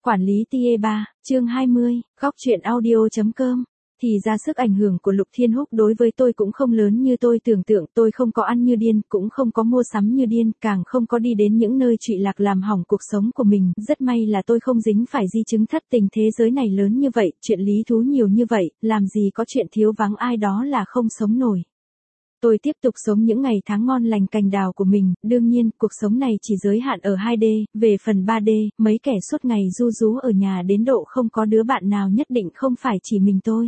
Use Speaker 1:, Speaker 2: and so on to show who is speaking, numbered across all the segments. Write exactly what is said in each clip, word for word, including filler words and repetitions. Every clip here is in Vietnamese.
Speaker 1: Quản lý tê a ba, chương hai mươi, góc truyện audio chấm com. Thì ra sức ảnh hưởng của Lục Thiên Húc đối với tôi cũng không lớn như tôi tưởng tượng, tôi không có ăn như điên, cũng không có mua sắm như điên, càng không có đi đến những nơi trụy lạc làm hỏng cuộc sống của mình. Rất may là tôi không dính phải di chứng thất tình, thế giới này lớn như vậy, chuyện lý thú nhiều như vậy, làm gì có chuyện thiếu vắng ai đó là không sống nổi. Tôi tiếp tục sống những ngày tháng ngon lành cành đào của mình, đương nhiên, cuộc sống này chỉ giới hạn ở hai D, về phần ba D, mấy kẻ suốt ngày ru rú ở nhà đến độ không có đứa bạn nào nhất định không phải chỉ mình tôi.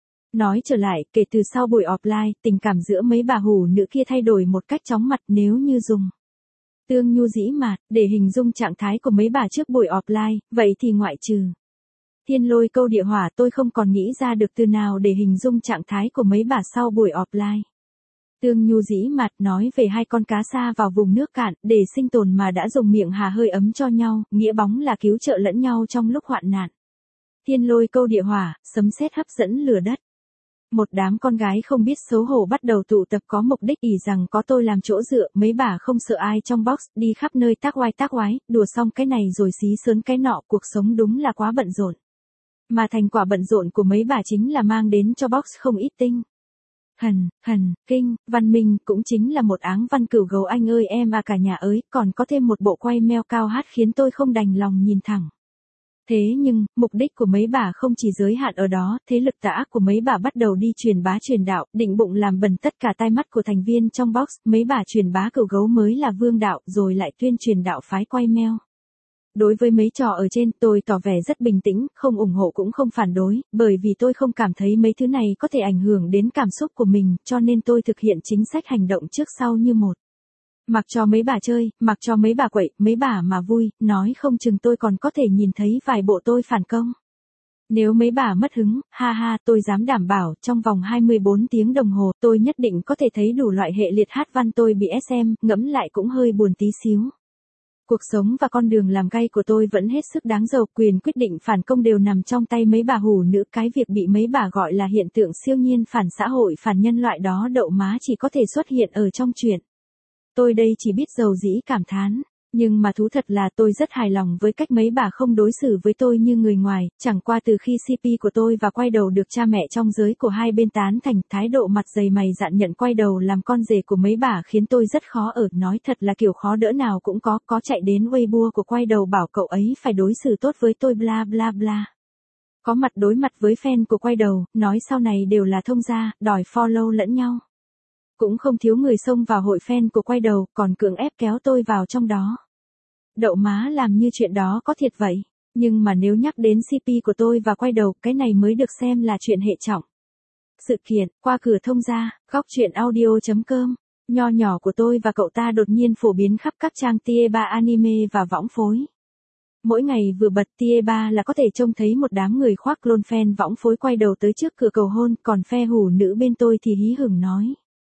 Speaker 1: Nói trở lại, kể từ sau buổi offline, tình cảm giữa mấy bà hủ nữ kia thay đổi một cách chóng mặt, nếu như dùng tương nhu dĩ mạt để hình dung trạng thái của mấy bà trước buổi offline, vậy thì ngoại trừ thiên lôi câu địa hỏa, tôi không còn nghĩ ra được từ nào để hình dung trạng thái của mấy bà sau buổi offline. Tương nhu dĩ mạt nói về hai con cá xa vào vùng nước cạn, để sinh tồn mà đã dùng miệng hà hơi ấm cho nhau, nghĩa bóng là cứu trợ lẫn nhau trong lúc hoạn nạn. Thiên lôi câu địa hỏa, sấm sét hấp dẫn lửa đất. Một đám con gái không biết xấu hổ bắt đầu tụ tập có mục đích ỷ rằng có tôi làm chỗ dựa, mấy bà không sợ ai trong box, đi khắp nơi tác oai tác oái, đùa xong cái này rồi xí sớn cái nọ, cuộc sống đúng là quá bận rộn. Mà thành quả bận rộn của mấy bà chính là mang đến cho box không ít tinh Hần, hần, kinh, văn minh, cũng chính là một áng văn cửu gấu anh ơi em à cả nhà ơi, còn có thêm một bộ quay meo cao hát khiến tôi không đành lòng nhìn thẳng. Thế nhưng, mục đích của mấy bà không chỉ giới hạn ở đó, thế lực tà ác của mấy bà bắt đầu đi truyền bá truyền đạo, định bụng làm bẩn tất cả tai mắt của thành viên trong box, mấy bà truyền bá cửu gấu mới là vương đạo, rồi lại tuyên truyền đạo phái quay meo. Đối với mấy trò ở trên, tôi tỏ vẻ rất bình tĩnh, không ủng hộ cũng không phản đối, bởi vì tôi không cảm thấy mấy thứ này có thể ảnh hưởng đến cảm xúc của mình, cho nên tôi thực hiện chính sách hành động trước sau như một. Mặc cho mấy bà chơi, mặc cho mấy bà quậy, mấy bà mà vui, nói không chừng tôi còn có thể nhìn thấy vài bộ tôi phản công. Nếu mấy bà mất hứng, ha ha, tôi dám đảm bảo, trong vòng hai mươi bốn tiếng đồng hồ, tôi nhất định có thể thấy đủ loại hệ liệt hát văn tôi bị ét em, ngẫm lại cũng hơi buồn tí xíu. Cuộc sống và con đường làm gay của tôi vẫn hết sức đáng giàu, quyền quyết định phản công đều nằm trong tay mấy bà hủ nữ, cái việc bị mấy bà gọi là hiện tượng siêu nhiên phản xã hội phản nhân loại đó đậu má chỉ có thể xuất hiện ở trong truyện. Tôi đây chỉ biết dầu dĩ cảm thán, nhưng mà thú thật là tôi rất hài lòng với cách mấy bà không đối xử với tôi như người ngoài, chẳng qua từ khi xê pê của tôi và quay đầu được cha mẹ trong giới của hai bên tán thành, thái độ mặt dày mày dạn nhận quay đầu làm con rể của mấy bà khiến tôi rất khó ở, nói thật là kiểu khó đỡ nào cũng có, có chạy đến Weibo của quay đầu bảo cậu ấy phải đối xử tốt với tôi bla bla bla. Có mặt đối mặt với fan của quay đầu, nói sau này đều là thông gia, đòi follow lẫn nhau. Cũng không thiếu người xông vào hội fan của quay đầu, còn cưỡng ép kéo tôi vào trong đó. Đậu má làm như chuyện đó có thiệt vậy, nhưng mà nếu nhắc đến xê pê của tôi và quay đầu, cái này mới được xem là chuyện hệ trọng. Sự kiện, qua cửa thông gia, góc truyện audio chấm com, nho nhỏ của tôi và cậu ta đột nhiên phổ biến khắp các trang tê a ba anime và võng phối. Mỗi ngày vừa bật tê a ba là có thể trông thấy một đám người khoác clone fan võng phối quay đầu tới trước cửa cầu hôn, còn phe hủ nữ bên tôi thì hí hửng nói.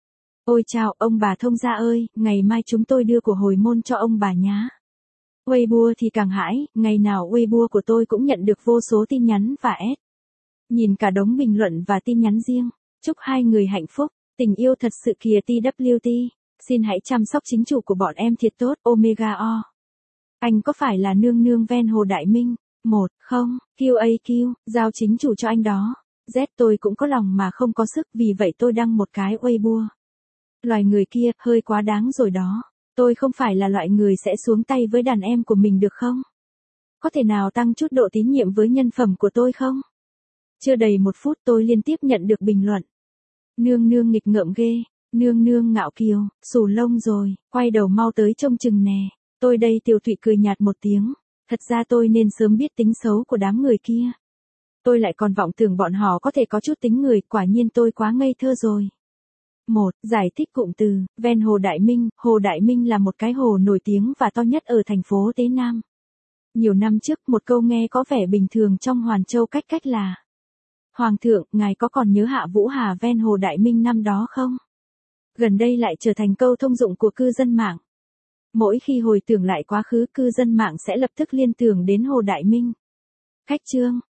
Speaker 1: Ôi chào, ông bà thông gia ơi, ngày mai chúng tôi đưa của hồi môn cho ông bà nhá. Weibo thì càng hãi, ngày nào Weibo của tôi cũng nhận được vô số tin nhắn và ét. Nhìn cả đống bình luận và tin nhắn riêng. Chúc hai người hạnh phúc, tình yêu thật sự kìa tê vê tê. Xin hãy chăm sóc chính chủ của bọn em thiệt tốt, Omega O. Anh có phải là nương nương ven Hồ Đại Minh? Một, không, quy a quy, giao chính chủ cho anh đó. Z tôi cũng có lòng mà không có sức, vì vậy tôi đăng một cái Weibo. Loài người kia, hơi quá đáng rồi đó. Tôi không phải là loại người sẽ xuống tay với đàn em của mình được không? Có thể nào tăng chút độ tín nhiệm với nhân phẩm của tôi không? Chưa đầy một phút tôi liên tiếp nhận được bình luận. Nương nương nghịch ngợm ghê, nương nương ngạo kiều, xù lông rồi, quay đầu mau tới trông chừng nè. Tôi đây Tiểu Thụy cười nhạt một tiếng. Thật ra tôi nên sớm biết tính xấu của đám người kia. Tôi lại còn vọng tưởng bọn họ có thể có chút tính người, quả nhiên tôi quá ngây thơ rồi. một. Giải thích cụm từ, ven Hồ Đại Minh. Hồ Đại Minh là một cái hồ nổi tiếng và to nhất ở thành phố Tế Nam. Nhiều năm trước, một câu nghe có vẻ bình thường trong Hoàn Châu cách cách là: Hoàng thượng, ngài có còn nhớ Hạ Vũ Hà ven Hồ Đại Minh năm đó không? Gần đây lại trở thành câu thông dụng của cư dân mạng. Mỗi khi hồi tưởng lại quá khứ, cư dân mạng sẽ lập tức liên tưởng đến Hồ Đại Minh. Khách chương,